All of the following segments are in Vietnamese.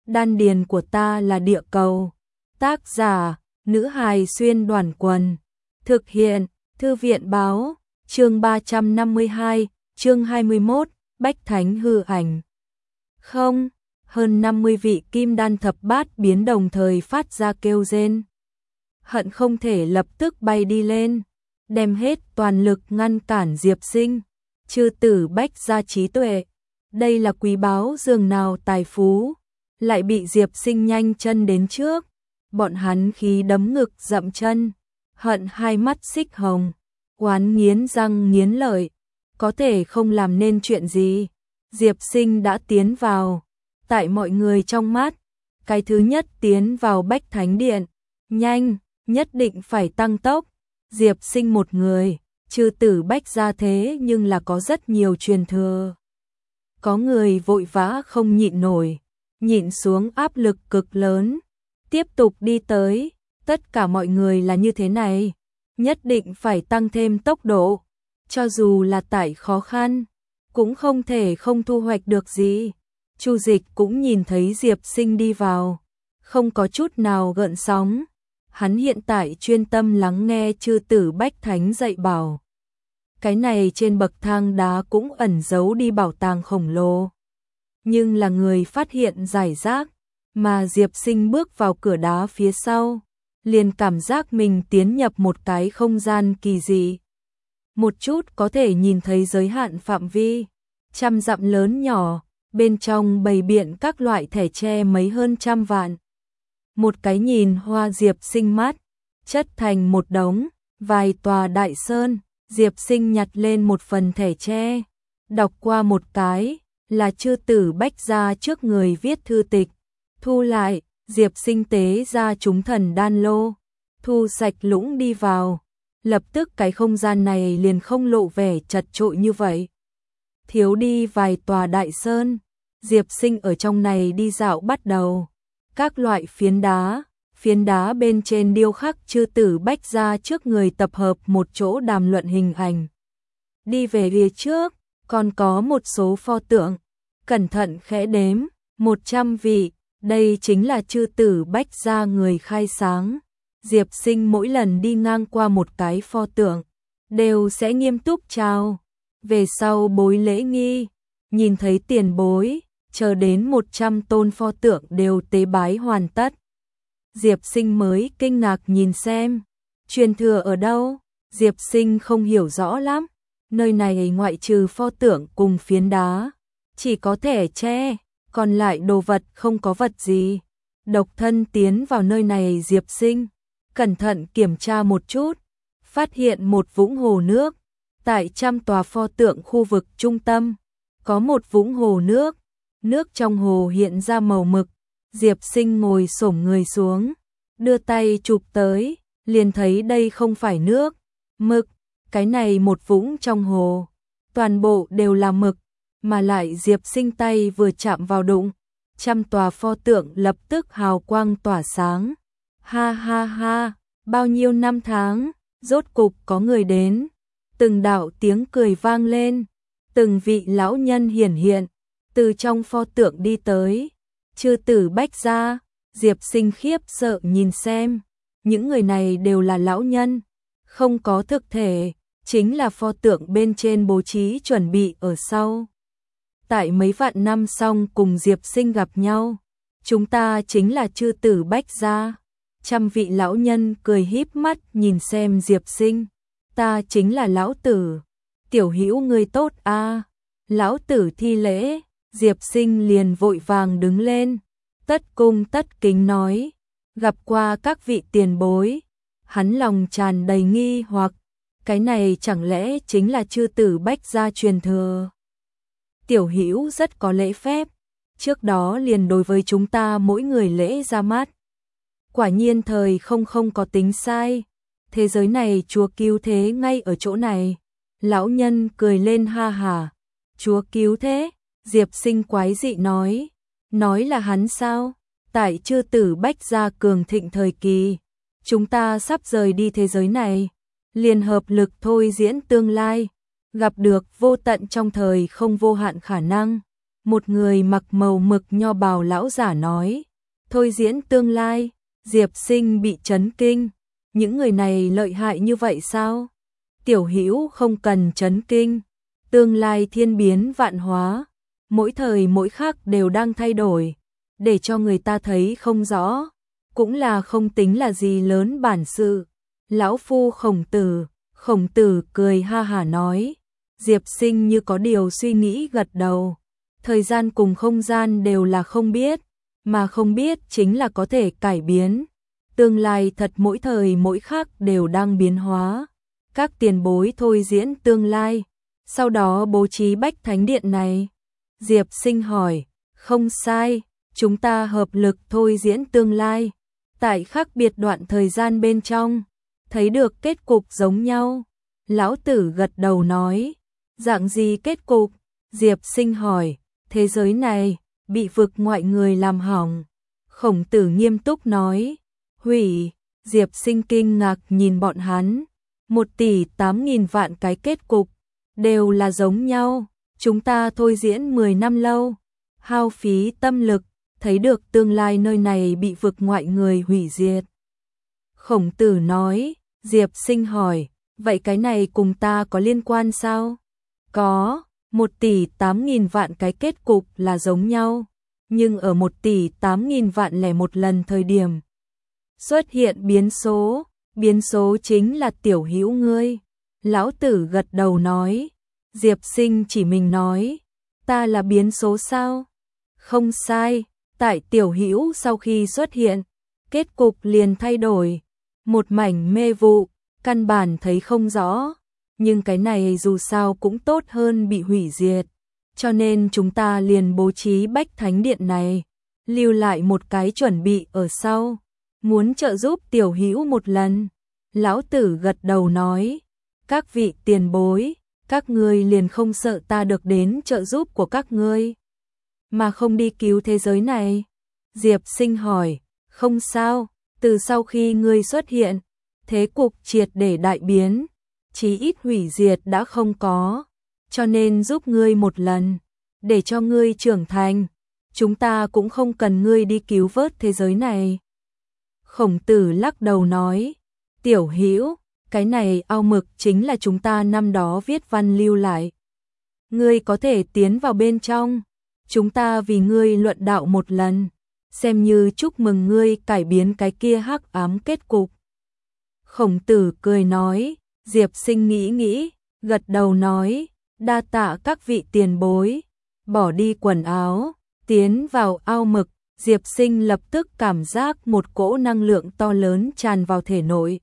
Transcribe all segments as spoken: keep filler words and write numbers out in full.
đan điền của ta là địa cầu. Tác giả, nữ hài xuyên đoàn quần. Thực hiện, thư viện báo, chương ba trăm năm mươi hai, chương hai mươi mốt, Bách Thánh hư ảnh. Không, hơn năm mươi vị kim đan thập bát biến đồng thời phát ra kêu rên. Hận không thể lập tức bay đi lên, đem hết toàn lực ngăn cản Diệp Sinh. Chư tử Bách gia trí tuệ, đây là quý báu dường nào tài phú, lại bị Diệp Sinh nhanh chân đến trước. Bọn hắn khí đấm ngực dậm chân, hận hai mắt xích hồng, oán nghiến răng nghiến lợi, có thể không làm nên chuyện gì. Diệp Sinh đã tiến vào, tại mọi người trong mắt, cái thứ nhất tiến vào Bách Thánh Điện, nhanh, nhất định phải tăng tốc. Diệp Sinh một người, chư tử Bách gia thế nhưng là có rất nhiều truyền thừa. Có người vội vã không nhịn nổi, nhịn xuống áp lực cực lớn, tiếp tục đi tới. Tất cả mọi người là như thế này, nhất định phải tăng thêm tốc độ, cho dù là tại khó khăn, cũng không thể không thu hoạch được gì. Chu Dịch cũng nhìn thấy Diệp Sinh đi vào, không có chút nào gợn sóng. Hắn hiện tại chuyên tâm lắng nghe chư tử Bách Thánh dạy bảo. Cái này trên bậc thang đá cũng ẩn giấu đi bảo tàng khổng lồ, nhưng là người phát hiện giải rác, mà Diệp Sinh bước vào cửa đá phía sau, liền cảm giác mình tiến nhập một cái không gian kỳ dị. Một chút có thể nhìn thấy giới hạn phạm vi, trăm dặm lớn nhỏ, bên trong bày biện các loại thẻ tre mấy hơn trăm vạn. Một cái nhìn hoa Diệp Sinh mắt, chất thành một đống, vài tòa đại sơn. Diệp Sinh nhặt lên một phần thẻ tre, đọc qua một cái, là chư tử Bách gia trước người viết thư tịch. Thu lại, Diệp Sinh tế ra chúng thần đan lô, thu sạch lũng đi vào. Lập tức cái không gian này liền không lộ vẻ chật chội như vậy. Thiếu đi vài tòa đại sơn, Diệp Sinh ở trong này đi dạo bắt đầu. Các loại phiến đá, phiến đá bên trên điêu khắc chư tử Bách gia trước người tập hợp một chỗ đàm luận hình ảnh. Đi về phía trước, còn có một số pho tượng, cẩn thận khẽ đếm, một trăm vị, đây chính là chư tử Bách gia người khai sáng. Diệp Sinh mỗi lần đi ngang qua một cái pho tượng, đều sẽ nghiêm túc chào, về sau bối lễ nghi, nhìn thấy tiền bối, chờ đến một trăm tôn pho tượng đều tế bái hoàn tất. Diệp Sinh mới kinh ngạc nhìn xem, truyền thừa ở đâu? Diệp Sinh không hiểu rõ lắm, nơi này ngoại trừ pho tượng cùng phiến đá, chỉ có thẻ tre, còn lại đồ vật không có vật gì. Độc thân tiến vào nơi này Diệp Sinh, cẩn thận kiểm tra một chút, phát hiện một vũng hồ nước, tại trăm tòa pho tượng khu vực trung tâm, có một vũng hồ nước, nước trong hồ hiện ra màu mực. Diệp Sinh ngồi xổm người xuống, đưa tay chụp tới, liền thấy đây không phải nước, mực, cái này một vũng trong hồ, toàn bộ đều là mực, mà lại Diệp Sinh tay vừa chạm vào đụng, trăm tòa pho tượng lập tức hào quang tỏa sáng. Ha ha ha, bao nhiêu năm tháng, rốt cục có người đến. Từng đạo tiếng cười vang lên, từng vị lão nhân hiển hiện, từ trong pho tượng đi tới. Chư tử Bách gia, Diệp Sinh khiếp sợ nhìn xem, những người này đều là lão nhân, không có thực thể, chính là pho tượng bên trên bố trí chuẩn bị ở sau. Tại mấy vạn năm xong cùng Diệp Sinh gặp nhau, chúng ta chính là chư tử Bách gia. Trăm vị lão nhân cười híp mắt nhìn xem Diệp Sinh, ta chính là lão tử, tiểu hữu ngươi tốt a. À. Lão tử thi lễ. Diệp Sinh liền vội vàng đứng lên, tất cung tất kính nói, gặp qua các vị tiền bối. Hắn lòng tràn đầy nghi hoặc, cái này chẳng lẽ chính là chư tử Bách gia truyền thừa. Tiểu hữu rất có lễ phép, trước đó liền đối với chúng ta mỗi người lễ ra mắt. Quả nhiên thời không không có tính sai, thế giới này Chúa cứu thế ngay ở chỗ này. Lão nhân cười lên ha hả, Chúa cứu thế? Diệp Sinh quái dị nói, nói là hắn sao? Tại chư tử Bách gia cường thịnh thời kỳ, chúng ta sắp rời đi thế giới này, liền hợp lực thôi diễn tương lai, gặp được vô tận trong thời không vô hạn khả năng, Một người mặc màu mực nho bào lão giả nói, thôi diễn tương lai. Diệp Sinh bị chấn kinh, những người này lợi hại như vậy sao? Tiểu Hữu không cần chấn kinh, tương lai thiên biến vạn hóa, mỗi thời mỗi khắc đều đang thay đổi, để cho người ta thấy không rõ, cũng là không tính là gì lớn bản sự. Lão phu Khổng Tử, Khổng Tử cười ha hả nói. Diệp Sinh như có điều suy nghĩ gật đầu. Thời gian cùng không gian đều là không biết, mà không biết chính là có thể cải biến. Tương lai thật mỗi thời mỗi khắc đều đang biến hóa. Các tiền bối thôi diễn tương lai, sau đó bố trí Bách Thánh Điện này. Diệp Sinh hỏi, không sai, chúng ta hợp lực thôi diễn tương lai. Tại khác biệt đoạn thời gian bên trong, thấy được kết cục giống nhau. Lão Tử gật đầu nói, dạng gì kết cục? Diệp Sinh hỏi, thế giới này bị vực ngoại người làm hỏng. Khổng Tử nghiêm túc nói, hủy. Diệp Sinh kinh ngạc nhìn bọn hắn, một tỷ tám nghìn vạn cái kết cục, đều là giống nhau. Chúng ta thôi diễn mười năm lâu, hao phí tâm lực, thấy được tương lai nơi này bị vực ngoại người hủy diệt. Khổng Tử nói. Diệp Sinh hỏi, vậy cái này cùng ta có liên quan sao? Có, một tỷ tám nghìn vạn cái kết cục là giống nhau, nhưng ở một tỷ tám nghìn vạn lẻ một lần thời điểm xuất hiện biến số, biến số chính là Tiểu Hữu ngươi. Lão Tử gật đầu nói. Diệp Sinh chỉ mình nói, ta là biến số sao? Không sai, tại Tiểu Hữu sau khi xuất hiện, kết cục liền thay đổi, một mảnh mê vụ, căn bản thấy không rõ, nhưng cái này dù sao cũng tốt hơn bị hủy diệt, cho nên chúng ta liền bố trí Bách Thánh Điện này, lưu lại một cái chuẩn bị ở sau, muốn trợ giúp Tiểu Hữu một lần. Lão Tử gật đầu nói, các vị tiền bối, các ngươi liền không sợ ta được đến trợ giúp của các ngươi, mà không đi cứu thế giới này? Diệp Sinh hỏi, không sao, từ sau khi ngươi xuất hiện, thế cục triệt để đại biến, chí ít hủy diệt đã không có, cho nên giúp ngươi một lần, để cho ngươi trưởng thành, chúng ta cũng không cần ngươi đi cứu vớt thế giới này. Khổng Tử lắc đầu nói, Tiểu Hữu, cái này ao mực chính là chúng ta năm đó viết văn lưu lại. Ngươi có thể tiến vào bên trong, chúng ta vì ngươi luận đạo một lần, xem như chúc mừng ngươi cải biến cái kia hắc ám kết cục. Khổng Tử cười nói. Diệp Sinh nghĩ nghĩ, gật đầu nói, đa tạ các vị tiền bối. Bỏ đi quần áo, tiến vào ao mực, Diệp Sinh lập tức cảm giác một cỗ năng lượng to lớn tràn vào thể nội.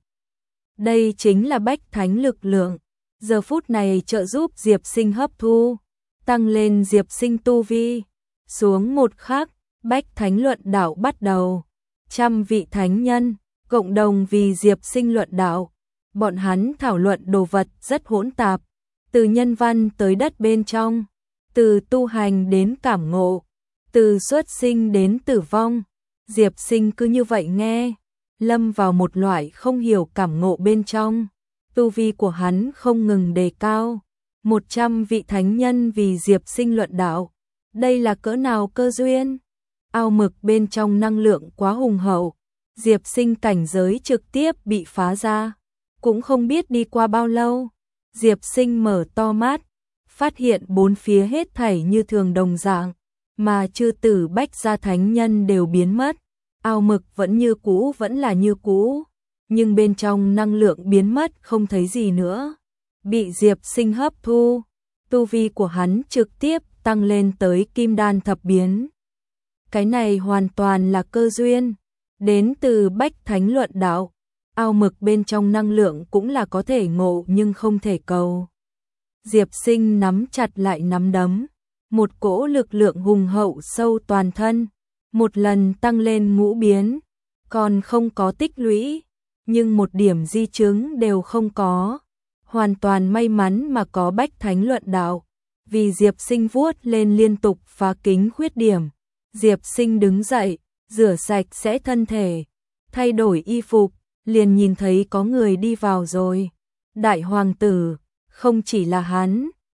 Đây chính là Bách Thánh lực lượng, giờ phút này trợ giúp Diệp Sinh hấp thu, tăng lên Diệp Sinh tu vi. Xuống một khắc, Bách Thánh luận đạo bắt đầu. Trăm vị thánh nhân cộng đồng vì Diệp Sinh luận đạo. Bọn hắn thảo luận đồ vật rất hỗn tạp, từ nhân văn tới đất bên trong, từ tu hành đến cảm ngộ, từ xuất sinh đến tử vong. Diệp Sinh cứ như vậy nghe, lâm vào một loại không hiểu cảm ngộ bên trong. Tu vi của hắn không ngừng đề cao, một trăm vị thánh nhân vì Diệp Sinh luận đạo. Đây là cỡ nào cơ duyên? Ao mực bên trong năng lượng quá hùng hậu, Diệp Sinh cảnh giới trực tiếp bị phá ra. Cũng không biết đi qua bao lâu, Diệp Sinh mở to mắt, phát hiện bốn phía hết thảy như thường đồng dạng, mà chư tử Bách gia thánh nhân đều biến mất. Ao mực vẫn như cũ, vẫn là như cũ, nhưng bên trong năng lượng biến mất không thấy gì nữa, bị Diệp Sinh hấp thu. Tu vi của hắn trực tiếp tăng lên tới kim đan thập biến. Cái này hoàn toàn là cơ duyên, đến từ Bách Thánh luận đạo. Ao mực bên trong năng lượng cũng là có thể ngộ nhưng không thể cầu. Diệp Sinh nắm chặt lại nắm đấm, một cỗ lực lượng hùng hậu sâu toàn thân, một lần tăng lên ngũ biến, còn không có tích lũy, nhưng một điểm di chứng đều không có. Hoàn toàn may mắn mà có Bách Thánh luận đạo, vì Diệp Sinh vuốt lên liên tục phá kính khuyết điểm. Diệp Sinh đứng dậy, rửa sạch sẽ thân thể, thay đổi y phục, liền nhìn thấy có người đi vào rồi. Đại hoàng tử, không chỉ là hắn,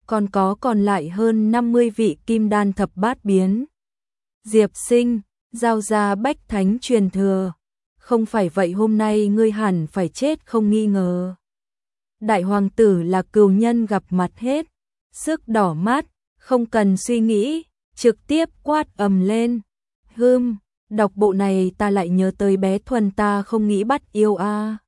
còn có còn lại hơn năm mươi vị kim đan thập bát biến. Diệp Sinh, giao ra bách thánh truyền thừa, không phải vậy hôm nay ngươi hẳn phải chết không nghi ngờ. Đại hoàng tử là cừu nhân gặp mặt hết, sức đỏ mắt, không cần suy nghĩ, trực tiếp quát ầm lên. Hưm, đọc bộ này ta lại nhớ tới bé Thuần ta không nghĩ bắt yêu a. À.